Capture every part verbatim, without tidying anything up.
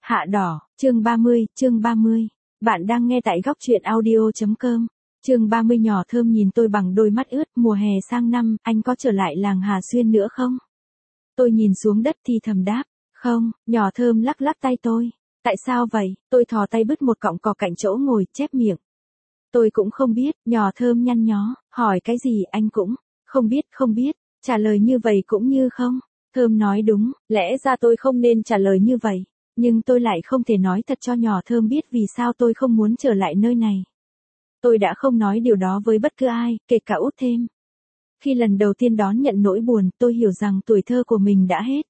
Hạ đỏ, chương ba mươi, chương ba mươi. Bạn đang nghe tại góc truyện audio chấm com. Chương ba mươi. Nhỏ Thơm nhìn tôi bằng đôi mắt ướt. Mùa hè sang năm, anh có trở lại làng Hà Xuyên nữa không? Tôi nhìn xuống đất thì thầm đáp. Không. Nhỏ Thơm lắc lắc tay tôi. Tại sao vậy? Tôi thò tay bứt một cọng cỏ cạnh chỗ ngồi, chép miệng. Tôi cũng không biết. Nhỏ Thơm nhăn nhó. Hỏi cái gì anh cũng không biết, không biết. Trả lời như vậy cũng như không. Thơm nói đúng, lẽ ra tôi không nên trả lời như vậy. Nhưng tôi lại không thể nói thật cho nhỏ Thơm biết vì sao tôi không muốn trở lại nơi này. Tôi đã không nói điều đó với bất cứ ai, kể cả Út Thêm. Khi lần đầu tiên đón nhận nỗi buồn, tôi hiểu rằng tuổi thơ của mình đã hết.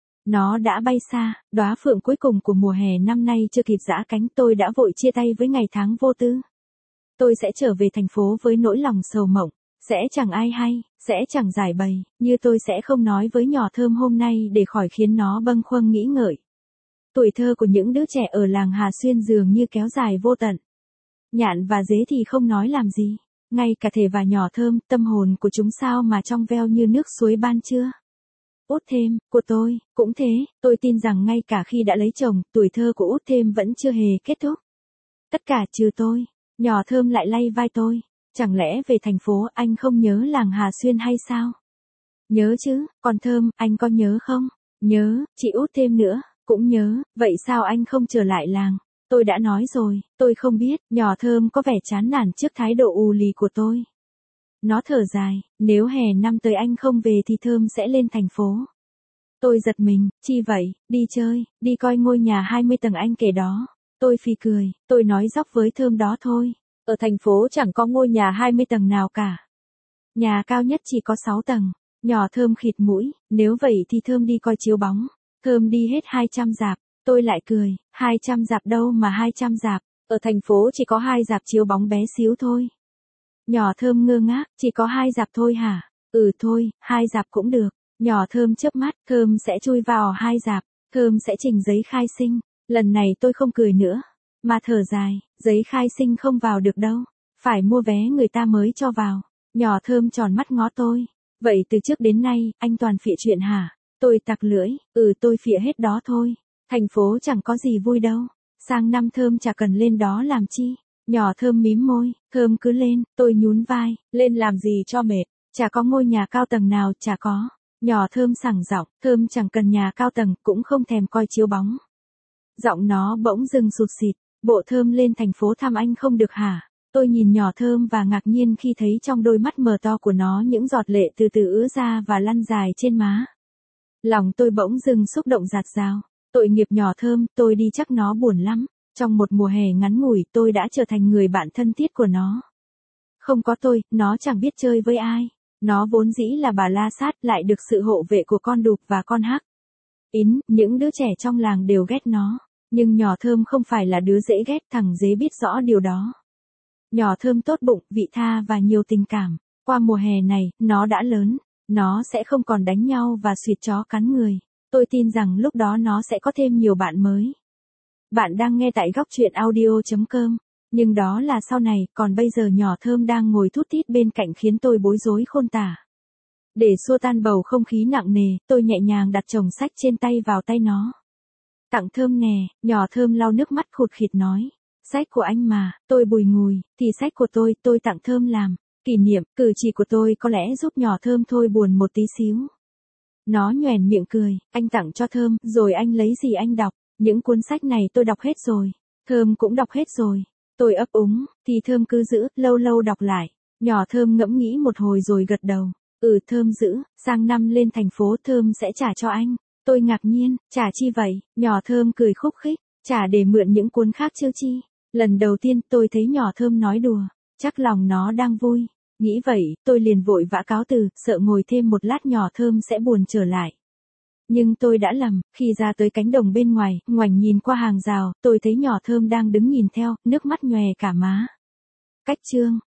Nó đã bay xa, đóa phượng cuối cùng của mùa hè năm nay chưa kịp giã cánh, tôi đã vội chia tay với ngày tháng vô tư. Tôi sẽ trở về thành phố với nỗi lòng sầu mộng, sẽ chẳng ai hay, sẽ chẳng giải bày, như tôi sẽ không nói với nhỏ Thơm hôm nay để khỏi khiến nó bâng khuâng nghĩ ngợi. Tuổi thơ của những đứa trẻ ở làng Hà Xuyên dường như kéo dài vô tận. Nhạn và dế thì không nói làm gì, ngay cả Thể và nhỏ Thơm, tâm hồn của chúng sao mà trong veo như nước suối ban trưa. Út Thêm, của tôi, cũng thế, tôi tin rằng ngay cả khi đã lấy chồng, tuổi thơ của Út Thêm vẫn chưa hề kết thúc. Tất cả trừ tôi. Nhỏ Thơm lại lay vai tôi. Chẳng lẽ về thành phố anh không nhớ làng Hà Xuyên hay sao? Nhớ chứ, còn Thơm, anh có nhớ không? Nhớ, chị Út Thêm nữa, cũng nhớ, vậy sao anh không trở lại làng? Tôi đã nói rồi, tôi không biết. Nhỏ Thơm có vẻ chán nản trước thái độ ù lì của tôi. Nó thở dài, nếu hè năm tới anh không về thì Thơm sẽ lên thành phố. Tôi giật mình, chi vậy, đi chơi, đi coi ngôi nhà hai mươi tầng anh kể đó. Tôi phì cười, tôi nói dóc với Thơm đó thôi. Ở thành phố chẳng có ngôi nhà hai mươi tầng nào cả. Nhà cao nhất chỉ có sáu tầng. Nhỏ Thơm khịt mũi, nếu vậy thì Thơm đi coi chiếu bóng. Thơm đi hết hai trăm rạp. Tôi lại cười, hai trăm rạp đâu mà hai trăm rạp. Ở thành phố chỉ có hai rạp chiếu bóng bé xíu thôi. Nhỏ Thơm ngơ ngác, chỉ có hai rạp thôi hả? Ừ thôi, hai rạp cũng được. Nhỏ Thơm chớp mắt, Thơm sẽ chui vào hai rạp. Thơm sẽ trình giấy khai sinh. Lần này tôi không cười nữa, mà thở dài, giấy khai sinh không vào được đâu. Phải mua vé người ta mới cho vào. Nhỏ Thơm tròn mắt ngó tôi. Vậy từ trước đến nay, anh toàn phịa chuyện hả? Tôi tặc lưỡi, ừ tôi phịa hết đó thôi. Thành phố chẳng có gì vui đâu. Sang năm Thơm chả cần lên đó làm chi. Nhỏ Thơm mím môi, Thơm cứ lên, tôi nhún vai, lên làm gì cho mệt. Chả có ngôi nhà cao tầng nào, chả có. Nhỏ Thơm sảng giọng, Thơm chẳng cần nhà cao tầng, cũng không thèm coi chiếu bóng. Giọng nó bỗng dưng sụt xịt, bộ Thơm lên thành phố thăm anh không được hả? Tôi nhìn nhỏ Thơm và ngạc nhiên khi thấy trong đôi mắt mờ to của nó những giọt lệ từ từ ứa ra và lăn dài trên má. Lòng tôi bỗng dưng xúc động dạt dào. Tội nghiệp nhỏ Thơm, tôi đi chắc nó buồn lắm. Trong một mùa hè ngắn ngủi, tôi đã trở thành người bạn thân thiết của nó. Không có tôi, nó chẳng biết chơi với ai. Nó vốn dĩ là bà la sát, lại được sự hộ vệ của con đục và con hắc. Ín, những đứa trẻ trong làng đều ghét nó. Nhưng nhỏ Thơm không phải là đứa dễ ghét, thằng dế biết rõ điều đó. Nhỏ Thơm tốt bụng, vị tha và nhiều tình cảm. Qua mùa hè này, nó đã lớn. Nó sẽ không còn đánh nhau và suýt chó cắn người. Tôi tin rằng lúc đó nó sẽ có thêm nhiều bạn mới. Bạn đang nghe tại góc truyện audio chấm com. Nhưng đó là sau này, còn bây giờ nhỏ Thơm đang ngồi thút thít bên cạnh khiến tôi bối rối khôn tả. Để xua tan bầu không khí nặng nề, tôi nhẹ nhàng đặt chồng sách trên tay vào tay nó. Tặng Thơm nè, nhỏ Thơm lau nước mắt khụt khịt nói. Sách của anh mà, tôi bùi ngùi, thì sách của tôi, tôi tặng Thơm làm. Kỷ niệm, cử chỉ của tôi có lẽ giúp nhỏ Thơm thôi buồn một tí xíu. Nó nhoẻn miệng cười, anh tặng cho Thơm, rồi anh lấy gì anh đọc. Những cuốn sách này tôi đọc hết rồi. Thơm cũng đọc hết rồi. Tôi ấp úng, thì Thơm cứ giữ, lâu lâu đọc lại. Nhỏ Thơm ngẫm nghĩ một hồi rồi gật đầu. Ừ Thơm giữ, sang năm lên thành phố Thơm sẽ trả cho anh. Tôi ngạc nhiên, trả chi vậy? Nhỏ Thơm cười khúc khích, trả để mượn những cuốn khác chứ chi. Lần đầu tiên tôi thấy nhỏ Thơm nói đùa, chắc lòng nó đang vui. Nghĩ vậy, tôi liền vội vã cáo từ, sợ ngồi thêm một lát nhỏ Thơm sẽ buồn trở lại. Nhưng tôi đã lầm, khi ra tới cánh đồng bên ngoài, ngoảnh nhìn qua hàng rào, tôi thấy nhỏ Thơm đang đứng nhìn theo, nước mắt nhòe cả má. Cách chương